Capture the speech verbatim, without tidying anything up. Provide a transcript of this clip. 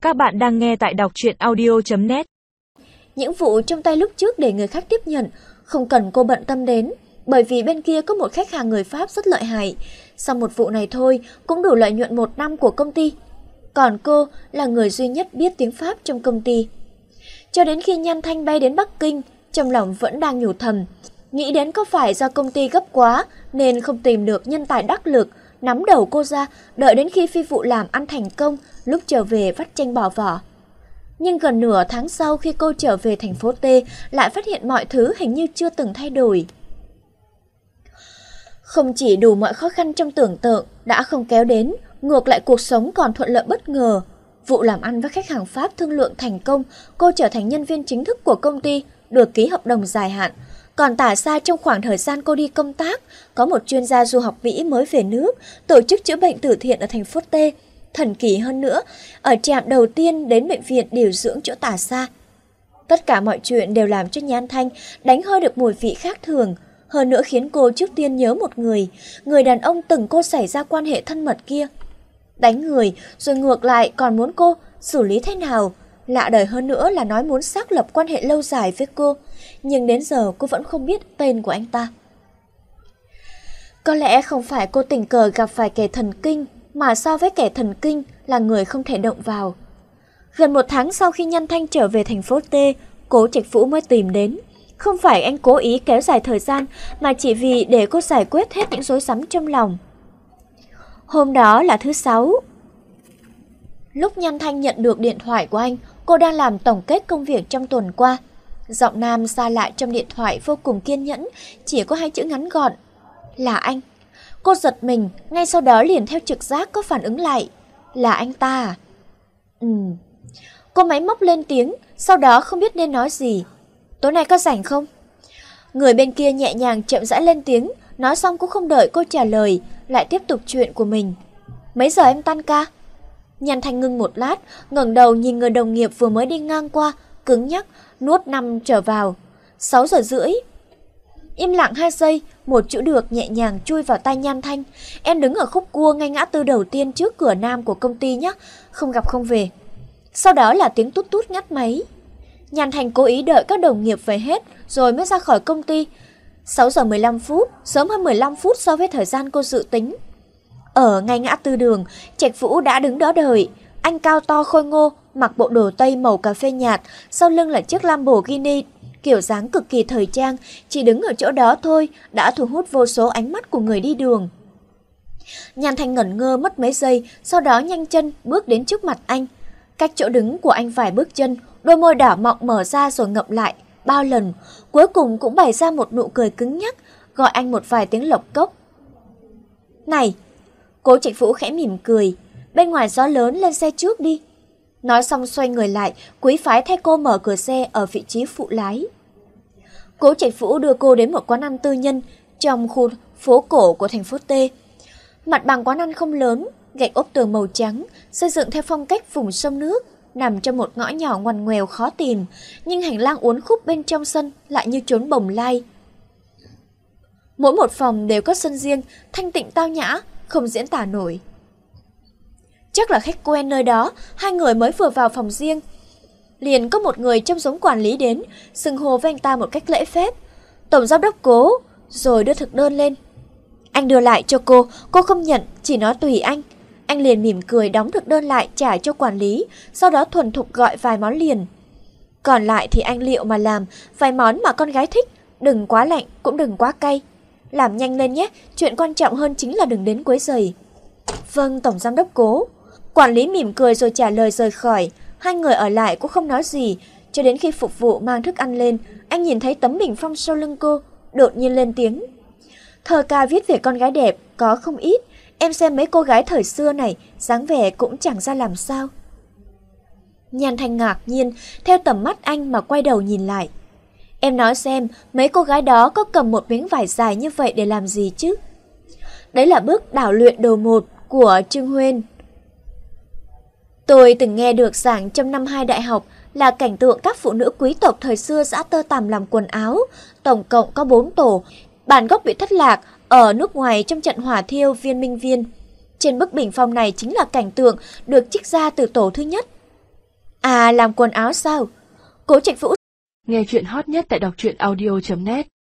Các bạn đang nghe tại đọc truyện audio chấm net. Những vụ trong tay lúc trước để người khác tiếp nhận, không cần cô bận tâm đến, bởi vì bên kia có một khách hàng người Pháp rất lợi hại. Sau một vụ này thôi cũng đủ lợi nhuận một năm của công ty. Còn cô là người duy nhất biết tiếng Pháp trong công ty. Cho đến khi Nhan Thanh bay đến Bắc Kinh, trong lòng vẫn đang nhủ thầm, nghĩ đến có phải do công ty gấp quá nên không tìm được nhân tài đắc lực, nắm đầu cô ra, đợi đến khi phi vụ làm ăn thành công, lúc trở về vắt chanh bỏ vỏ. Nhưng gần nửa tháng sau khi cô trở về thành phố T, lại phát hiện mọi thứ hình như chưa từng thay đổi. Không chỉ đủ mọi khó khăn trong tưởng tượng đã không kéo đến, ngược lại cuộc sống còn thuận lợi bất ngờ. Vụ làm ăn với khách hàng Pháp thương lượng thành công, cô trở thành nhân viên chính thức của công ty, được ký hợp đồng dài hạn. Còn Tả Sa trong khoảng thời gian cô đi công tác, có một chuyên gia du học Mỹ mới về nước, tổ chức chữa bệnh từ thiện ở thành phố T. Thần kỳ hơn nữa, ở trạm đầu tiên đến bệnh viện điều dưỡng chỗ Tả Sa. Tất cả mọi chuyện đều làm cho Nhan Thanh đánh hơi được mùi vị khác thường, hơn nữa khiến cô trước tiên nhớ một người, người đàn ông từng cô xảy ra quan hệ thân mật kia. Đánh người rồi ngược lại còn muốn cô xử lý thế nào. Lạ đời hơn nữa là nói muốn xác lập quan hệ lâu dài với cô, nhưng đến giờ cô vẫn không biết tên của anh ta. Có lẽ không phải cô tình cờ gặp phải kẻ thần kinh, mà so với kẻ thần kinh là người không thể động vào. Gần một tháng sau khi Nhan Thanh trở về thành phố T, Cố Trạch Vũ mới tìm đến. Không phải anh cố ý kéo dài thời gian, mà chỉ vì để cô giải quyết hết những rối rắm trong lòng. Hôm đó là thứ Sáu. Lúc Nhan Thanh nhận được điện thoại của anh, cô đang làm tổng kết công việc trong tuần qua. Giọng nam xa lạ trong điện thoại vô cùng kiên nhẫn, chỉ có hai chữ ngắn gọn. Là anh. Cô giật mình, ngay sau đó liền theo trực giác có phản ứng lại. Là anh ta à? Ừ. Cô máy móc lên tiếng, sau đó không biết nên nói gì. Tối nay có rảnh không? Người bên kia nhẹ nhàng chậm rãi lên tiếng, nói xong cũng không đợi cô trả lời, lại tiếp tục chuyện của mình. Mấy giờ em tan ca? Nhan Thanh ngưng một lát, ngẩng đầu nhìn người đồng nghiệp vừa mới đi ngang qua, cứng nhắc, nuốt năm trở vào. Sáu giờ rưỡi. Im lặng hai giây, một chữ được nhẹ nhàng chui vào tai Nhan Thanh. Em đứng ở khúc cua ngay ngã tư đầu tiên trước cửa nam của công ty nhé, không gặp không về. Sau đó là tiếng tút tút ngắt máy. Nhan Thanh cố ý đợi các đồng nghiệp về hết rồi mới ra khỏi công ty. Sáu giờ mười lăm phút, sớm hơn mười lăm phút so với thời gian cô dự tính. Ở ngay ngã tư đường, Trạch Vũ đã đứng đó đợi. Anh cao to khôi ngô, mặc bộ đồ tây màu cà phê nhạt, sau lưng là chiếc Lamborghini, kiểu dáng cực kỳ thời trang, chỉ đứng ở chỗ đó thôi đã thu hút vô số ánh mắt của người đi đường. Nhan Thanh ngẩn ngơ mất mấy giây, sau đó nhanh chân bước đến trước mặt anh. Cách chỗ đứng của anh vài bước chân, đôi môi đỏ mọng mở ra rồi ngậm lại bao lần, cuối cùng cũng bày ra một nụ cười cứng nhắc, gọi anh một vài tiếng lộc cốc. Này! Cố Trạch Vũ khẽ mỉm cười, bên ngoài gió lớn, lên xe trước đi. Nói xong xoay người lại, quý phái thay cô mở cửa xe ở vị trí phụ lái. Cố Trạch Vũ đưa cô đến một quán ăn tư nhân trong khu phố cổ của thành phố T. Mặt bằng quán ăn không lớn, gạch ốp tường màu trắng, xây dựng theo phong cách vùng sông nước, nằm trong một ngõ nhỏ ngoằn ngoèo khó tìm, nhưng hành lang uốn khúc bên trong sân lại như chốn bồng lai. Mỗi một phòng đều có sân riêng, thanh tịnh tao nhã, không diễn tả nổi. Chắc là khách quen nơi đó, hai người mới vừa vào phòng riêng. Liền có một người trông giống quản lý đến, xưng hô với anh ta một cách lễ phép. Tổng giám đốc Cố, rồi đưa thực đơn lên. Anh đưa lại cho cô, cô không nhận, chỉ nói tùy anh. Anh liền mỉm cười đóng thực đơn lại trả cho quản lý, sau đó thuần thục gọi vài món liền. Còn lại thì anh liệu mà làm, vài món mà con gái thích, đừng quá lạnh cũng đừng quá cay. Làm nhanh lên nhé, chuyện quan trọng hơn chính là đừng đến quấy rầy. Vâng, tổng giám đốc Cố. Quản lý mỉm cười rồi trả lời rời khỏi. Hai người ở lại cũng không nói gì, cho đến khi phục vụ mang thức ăn lên, anh nhìn thấy tấm bình phong sau lưng cô, đột nhiên lên tiếng. Thơ ca viết về con gái đẹp có không ít, em xem mấy cô gái thời xưa này, dáng vẻ cũng chẳng ra làm sao. Nhan Thanh ngạc nhiên, theo tầm mắt anh mà quay đầu nhìn lại. Em nói xem, mấy cô gái đó có cầm một miếng vải dài như vậy để làm gì chứ? Đấy là bước đảo luyện đồ một của Trương Huyên. Tôi từng nghe được giảng trong năm hai đại học là cảnh tượng các phụ nữ quý tộc thời xưa giã tơ tằm làm quần áo, tổng cộng có bốn tổ, bản gốc bị thất lạc ở nước ngoài trong trận hỏa thiêu Viên Minh Viên. Trên bức bình phong này chính là cảnh tượng được trích ra từ tổ thứ nhất. là làm quần áo sao? Cố Trạch Vũ. Nghe chuyện hot nhất tại đọc truyện audio chấm net.